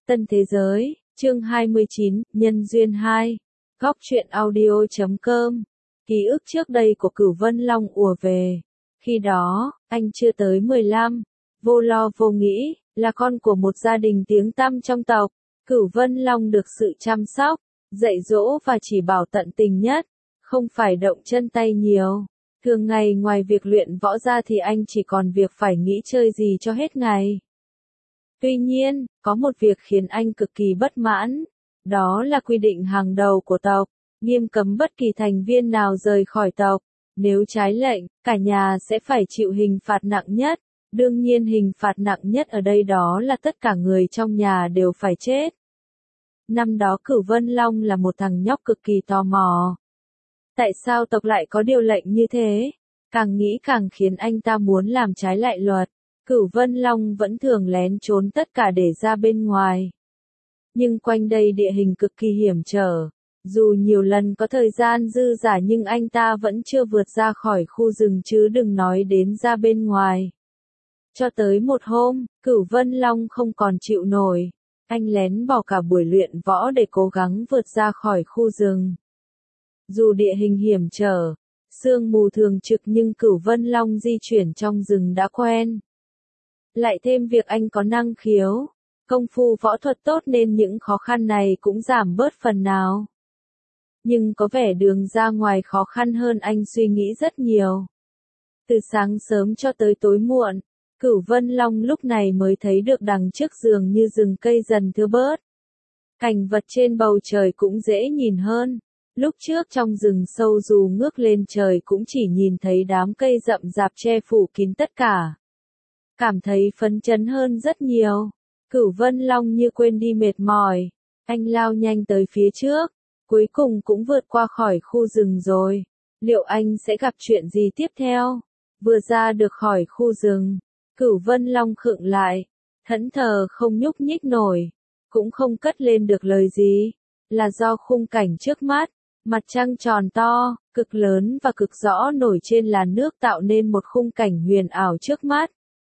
Tân Thế Giới, chương 29, Nhân duyên 2. Góc truyện audio.com. Ký ức trước đây của Cửu Vân Long ùa về. Khi đó, anh chưa tới 15, vô lo vô nghĩ, là con của một gia đình tiếng tăm trong tộc. Cửu Vân Long được sự chăm sóc, dạy dỗ và chỉ bảo tận tình nhất, không phải động chân tay nhiều. Thường ngày ngoài việc luyện võ ra thì anh chỉ còn việc phải nghĩ chơi gì cho hết ngày. Tuy nhiên, có một việc khiến anh cực kỳ bất mãn, đó là quy định hàng đầu của tộc, nghiêm cấm bất kỳ thành viên nào rời khỏi tộc. Nếu trái lệnh, cả nhà sẽ phải chịu hình phạt nặng nhất. Đương nhiên hình phạt nặng nhất ở đây đó là tất cả người trong nhà đều phải chết. Năm đó Cửu Vân Long là một thằng nhóc cực kỳ tò mò. Tại sao tộc lại có điều lệnh như thế? Càng nghĩ càng khiến anh ta muốn làm trái lại luật. Cửu Vân Long vẫn thường lén trốn tất cả để ra bên ngoài. Nhưng quanh đây địa hình cực kỳ hiểm trở. Dù nhiều lần có thời gian dư dả nhưng anh ta vẫn chưa vượt ra khỏi khu rừng chứ đừng nói đến ra bên ngoài. Cho tới một hôm, Cửu Vân Long không còn chịu nổi. Anh lén bỏ cả buổi luyện võ để cố gắng vượt ra khỏi khu rừng. Dù địa hình hiểm trở, sương mù thường trực nhưng Cửu Vân Long di chuyển trong rừng đã quen. Lại thêm việc anh có năng khiếu, công phu võ thuật tốt nên những khó khăn này cũng giảm bớt phần nào. Nhưng có vẻ đường ra ngoài khó khăn hơn anh suy nghĩ rất nhiều. Từ sáng sớm cho tới tối muộn, Cửu Vân Long lúc này mới thấy được đằng trước giường như rừng cây dần thưa bớt. Cảnh vật trên bầu trời cũng dễ nhìn hơn. Lúc trước trong rừng sâu dù ngước lên trời cũng chỉ nhìn thấy đám cây rậm rạp che phủ kín tất cả. Cảm thấy phấn chấn hơn rất nhiều. Cửu Vân Long như quên đi mệt mỏi. Anh lao nhanh tới phía trước. Cuối cùng cũng vượt qua khỏi khu rừng rồi. Liệu anh sẽ gặp chuyện gì tiếp theo? Vừa ra được khỏi khu rừng, Cửu Vân Long khựng lại. Thẫn thờ không nhúc nhích nổi. Cũng không cất lên được lời gì. Là do khung cảnh trước mắt. Mặt trăng tròn to, cực lớn và cực rõ nổi trên làn nước tạo nên một khung cảnh huyền ảo trước mắt.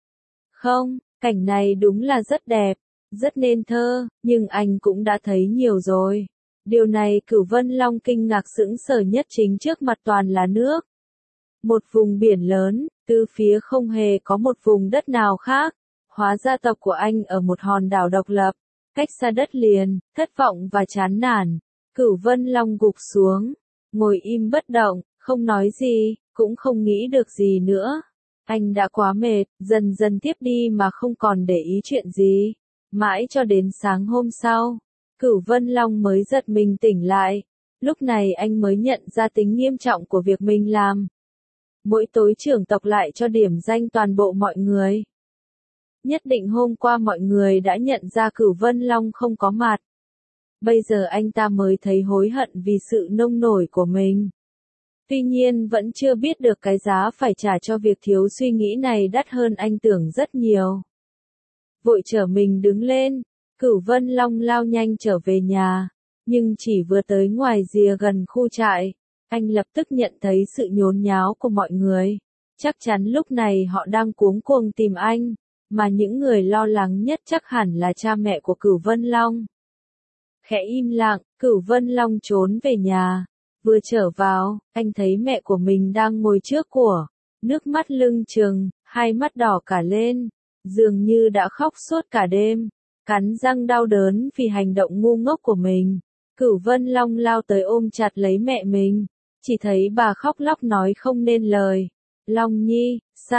Không, cảnh này đúng là rất đẹp, rất nên thơ, nhưng anh cũng đã thấy nhiều rồi. Điều này Cửu Vân Long kinh ngạc sững sờ nhất chính trước mặt toàn là nước. Một vùng biển lớn, từ phía không hề có một vùng đất nào khác. Hóa ra tộc của anh ở một hòn đảo độc lập, cách xa đất liền, thất vọng và chán nản. Cửu Vân Long gục xuống, ngồi im bất động, không nói gì, cũng không nghĩ được gì nữa. Anh đã quá mệt, dần dần tiếp đi mà không còn để ý chuyện gì. Mãi cho đến sáng hôm sau, Cửu Vân Long mới giật mình tỉnh lại. Lúc này anh mới nhận ra tính nghiêm trọng của việc mình làm. Mỗi tối trưởng tộc lại cho điểm danh toàn bộ mọi người. Nhất định hôm qua mọi người đã nhận ra Cửu Vân Long không có mặt. Bây giờ anh ta mới thấy hối hận vì sự nông nổi của mình. Tuy nhiên vẫn chưa biết được cái giá phải trả cho việc thiếu suy nghĩ này đắt hơn anh tưởng rất nhiều. Vội trở mình đứng lên, Cửu Vân Long lao nhanh trở về nhà. Nhưng chỉ vừa tới ngoài rìa gần khu trại, anh lập tức nhận thấy sự nhốn nháo của mọi người. Chắc chắn lúc này họ đang cuống cuồng tìm anh, mà những người lo lắng nhất chắc hẳn là cha mẹ của Cửu Vân Long. Khẽ im lặng, Cửu Vân Long trốn về nhà. Vừa trở vào, anh thấy mẹ của mình đang ngồi trước của, nước mắt lưng trừng, hai mắt đỏ cả lên, dường như đã khóc suốt cả đêm, cắn răng đau đớn vì hành động ngu ngốc của mình. Cửu Vân Long lao tới ôm chặt lấy mẹ mình, chỉ thấy bà khóc lóc nói không nên lời. Long Nhi,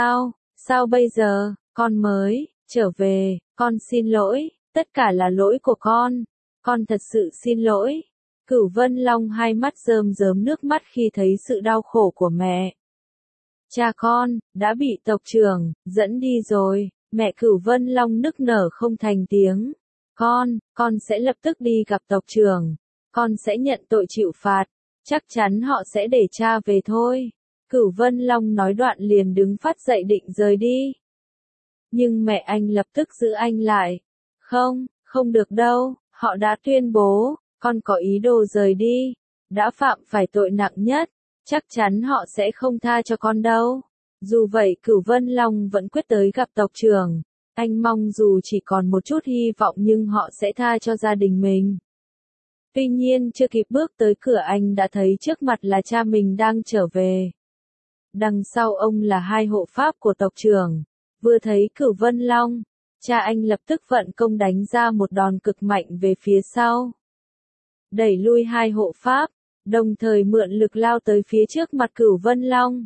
sao bây giờ, con mới trở về, con xin lỗi, tất cả là lỗi của con thật sự xin lỗi. Cửu Vân Long hai mắt rơm rớm nước mắt khi thấy sự đau khổ của mẹ. Cha con, đã bị tộc trưởng, dẫn đi rồi, mẹ Cửu Vân Long nức nở không thành tiếng. Con sẽ lập tức đi gặp tộc trưởng, con sẽ nhận tội chịu phạt, chắc chắn họ sẽ để cha về thôi. Cửu Vân Long nói đoạn liền đứng phát dậy định rời đi. Nhưng mẹ anh lập tức giữ anh lại. Không được đâu, họ đã tuyên bố. Con có ý đồ rời đi, đã phạm phải tội nặng nhất, chắc chắn họ sẽ không tha cho con đâu. Dù vậy Cửu Vân Long vẫn quyết tới gặp tộc trưởng, Anh mong dù chỉ còn một chút hy vọng nhưng họ sẽ tha cho gia đình mình. Tuy nhiên chưa kịp bước tới cửa anh đã thấy trước mặt là cha mình đang trở về. Đằng sau ông là hai hộ pháp của tộc trưởng. Vừa thấy Cửu Vân Long, cha anh lập tức vận công đánh ra một đòn cực mạnh về phía sau. Đẩy lui hai hộ pháp, đồng thời mượn lực lao tới phía trước mặt Cửu Vân Long.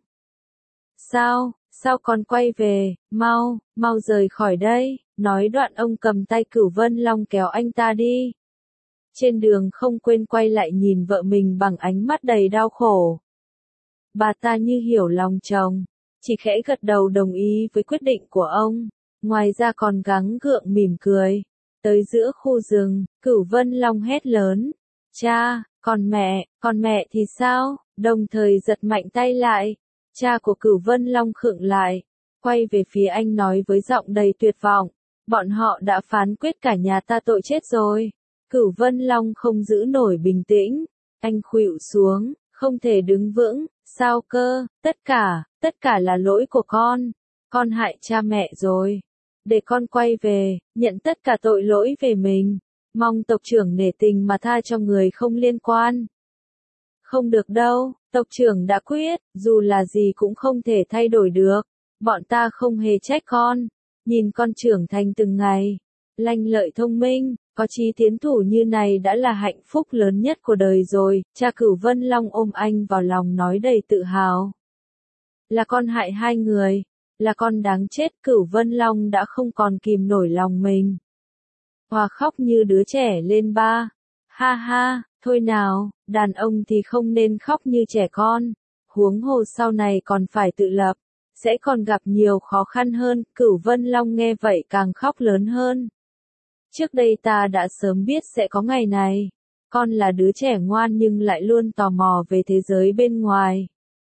Sao còn quay về, mau rời khỏi đây, nói đoạn ông cầm tay Cửu Vân Long kéo anh ta đi. Trên đường không quên quay lại nhìn vợ mình bằng ánh mắt đầy đau khổ. Bà ta như hiểu lòng chồng, chỉ khẽ gật đầu đồng ý với quyết định của ông, ngoài ra còn gắng gượng mỉm cười. Tới giữa khu rừng, Cửu Vân Long hét lớn, cha, còn mẹ thì sao, đồng thời giật mạnh tay lại. Cha của Cửu Vân Long khựng lại, quay về phía anh nói với giọng đầy tuyệt vọng, bọn họ đã phán quyết cả nhà ta tội chết rồi. Cửu Vân Long không giữ nổi bình tĩnh, anh khuỵu xuống, không thể đứng vững, sao cơ, tất cả là lỗi của con hại cha mẹ rồi. Để con quay về, nhận tất cả tội lỗi về mình, mong tộc trưởng nể tình mà tha cho người không liên quan. Không được đâu, tộc trưởng đã quyết, dù là gì cũng không thể thay đổi được. Bọn ta không hề trách con, nhìn con trưởng thành từng ngày, lanh lợi thông minh, có chí tiến thủ như này đã là hạnh phúc lớn nhất của đời rồi. Cha Cửu Vân Long ôm anh vào lòng nói đầy tự hào. Là con hại hai người, là con đáng chết. Cửu Vân Long đã không còn kìm nổi lòng mình, hòa khóc như đứa trẻ lên ba. Ha ha, thôi nào, đàn ông thì không nên khóc như trẻ con, huống hồ sau này còn phải tự lập, sẽ còn gặp nhiều khó khăn hơn. Cửu Vân Long nghe vậy càng khóc lớn hơn. Trước đây ta đã sớm biết sẽ có ngày này, con là đứa trẻ ngoan nhưng lại luôn tò mò về thế giới bên ngoài.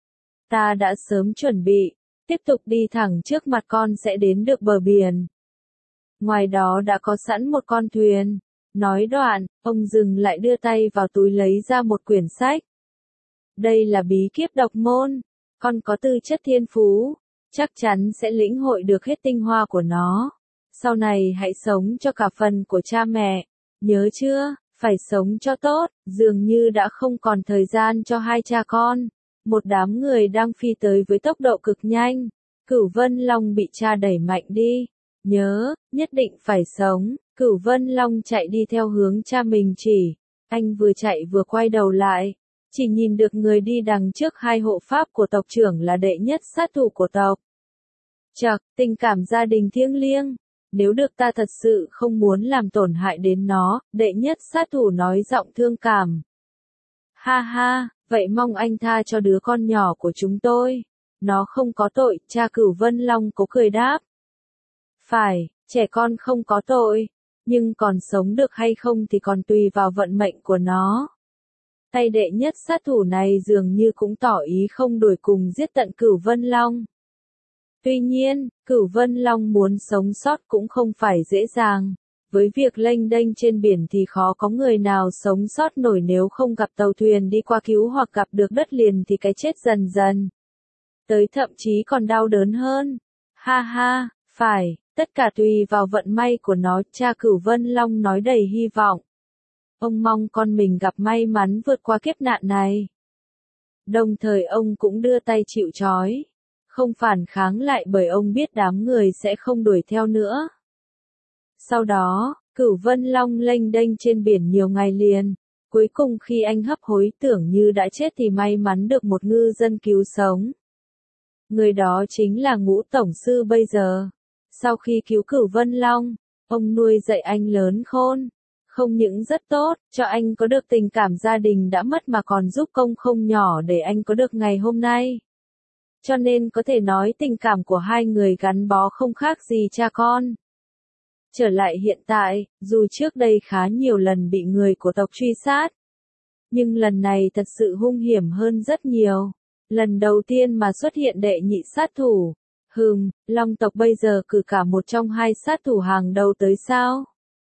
Ta đã sớm chuẩn bị, tiếp tục đi thẳng trước mặt con sẽ đến được bờ biển. Ngoài đó đã có sẵn một con thuyền. Nói đoạn, ông dừng lại đưa tay vào túi lấy ra một quyển sách. Đây là bí kíp độc môn, con có tư chất thiên phú, chắc chắn sẽ lĩnh hội được hết tinh hoa của nó. Sau này hãy sống cho cả phần của cha mẹ, nhớ chưa, phải sống cho tốt. Dường như đã không còn thời gian cho hai cha con. Một đám người đang phi tới với tốc độ cực nhanh. Cửu Vân Long bị cha đẩy mạnh đi. Nhớ, nhất định phải sống. Cửu Vân Long chạy đi theo hướng cha mình chỉ. Anh vừa chạy vừa quay đầu lại. Chỉ nhìn được người đi đằng trước hai hộ pháp của tộc trưởng là đệ nhất sát thủ của tộc. Chậc, tình cảm gia đình thiêng liêng. Nếu được ta thật sự không muốn làm tổn hại đến nó, đệ nhất sát thủ nói giọng thương cảm. Ha ha, vậy mong anh tha cho đứa con nhỏ của chúng tôi. Nó không có tội, cha Cửu Vân Long cố cười đáp. Phải, trẻ con không có tội, nhưng còn sống được hay không thì còn tùy vào vận mệnh của nó. Tay đệ nhất sát thủ này dường như cũng tỏ ý không đuổi cùng giết tận Cửu Vân Long. Tuy nhiên, Cửu Vân Long muốn sống sót cũng không phải dễ dàng. Với việc lênh đênh trên biển thì khó có người nào sống sót nổi nếu không gặp tàu thuyền đi qua cứu hoặc gặp được đất liền thì cái chết dần dần tới thậm chí còn đau đớn hơn. Ha ha, phải, tất cả tùy vào vận may của nó, cha Cửu Vân Long nói đầy hy vọng. Ông mong con mình gặp may mắn vượt qua kiếp nạn này. Đồng thời ông cũng đưa tay chịu trói, không phản kháng lại bởi ông biết đám người sẽ không đuổi theo nữa. Sau đó, Cửu Vân Long lênh đênh trên biển nhiều ngày liền. Cuối cùng khi anh hấp hối tưởng như đã chết thì may mắn được một ngư dân cứu sống. Người đó chính là Ngũ Tổng Sư bây giờ. Sau khi cứu Cửu Vân Long, ông nuôi dạy anh lớn khôn. Không những rất tốt, cho anh có được tình cảm gia đình đã mất mà còn giúp công không nhỏ để anh có được ngày hôm nay. Cho nên có thể nói tình cảm của hai người gắn bó không khác gì cha con. Trở lại hiện tại, dù trước đây khá nhiều lần bị người của tộc truy sát, nhưng lần này thật sự hung hiểm hơn rất nhiều. Lần đầu tiên mà xuất hiện đệ nhị sát thủ. Long tộc bây giờ cử cả một trong hai sát thủ hàng đầu tới sao?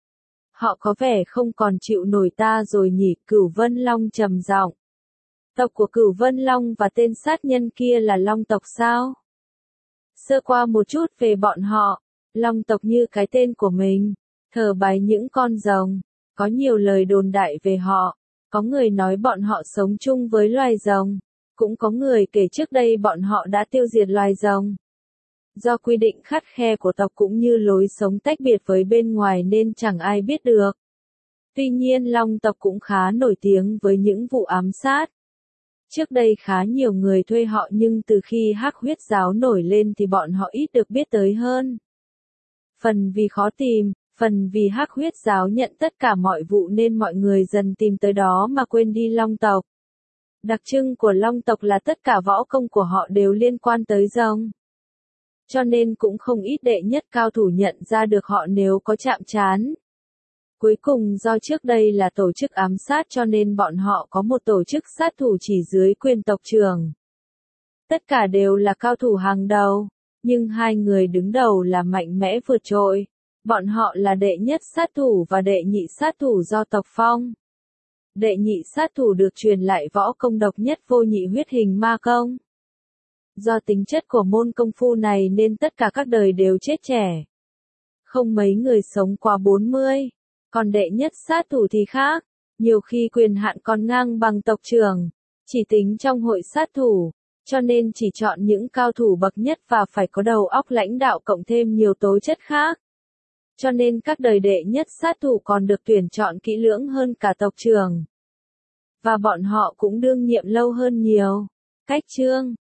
Họ có vẻ không còn chịu nổi ta rồi nhỉ. Cửu Vân Long trầm giọng. Tộc của Cửu Vân Long và tên sát nhân kia là Long tộc sao? Sơ qua một chút về bọn họ. Long tộc như cái tên của mình, thờ bái những con rồng, có nhiều lời đồn đại về họ, có người nói bọn họ sống chung với loài rồng, cũng có người kể trước đây bọn họ đã tiêu diệt loài rồng. Do quy định khắt khe của tộc cũng như lối sống tách biệt với bên ngoài nên chẳng ai biết được. Tuy nhiên Long tộc cũng khá nổi tiếng với những vụ ám sát. Trước đây khá nhiều người thuê họ nhưng từ khi Hắc Huyết giáo nổi lên thì bọn họ ít được biết tới hơn. Phần vì khó tìm, phần vì Hắc Huyết giáo nhận tất cả mọi vụ nên mọi người dần tìm tới đó mà quên đi Long tộc. Đặc trưng của Long tộc là tất cả võ công của họ đều liên quan tới rồng. Cho nên cũng không ít đệ nhất cao thủ nhận ra được họ nếu có chạm trán. Cuối cùng do trước đây là tổ chức ám sát cho nên bọn họ có một tổ chức sát thủ chỉ dưới quyền tộc trưởng. Tất cả đều là cao thủ hàng đầu, nhưng hai người đứng đầu là mạnh mẽ vượt trội. Bọn họ là đệ nhất sát thủ và đệ nhị sát thủ do tộc phong. Đệ nhị sát thủ được truyền lại võ công độc nhất vô nhị huyết hình ma công. Do tính chất của môn công phu này nên tất cả các đời đều chết trẻ. Không mấy người sống qua 40. Còn đệ nhất sát thủ thì khác, nhiều khi quyền hạn còn ngang bằng tộc trưởng, chỉ tính trong hội sát thủ, cho nên chỉ chọn những cao thủ bậc nhất và phải có đầu óc lãnh đạo cộng thêm nhiều tố chất khác. Cho nên các đời đệ nhất sát thủ còn được tuyển chọn kỹ lưỡng hơn cả tộc trưởng. Và bọn họ cũng đương nhiệm lâu hơn nhiều. Cách chương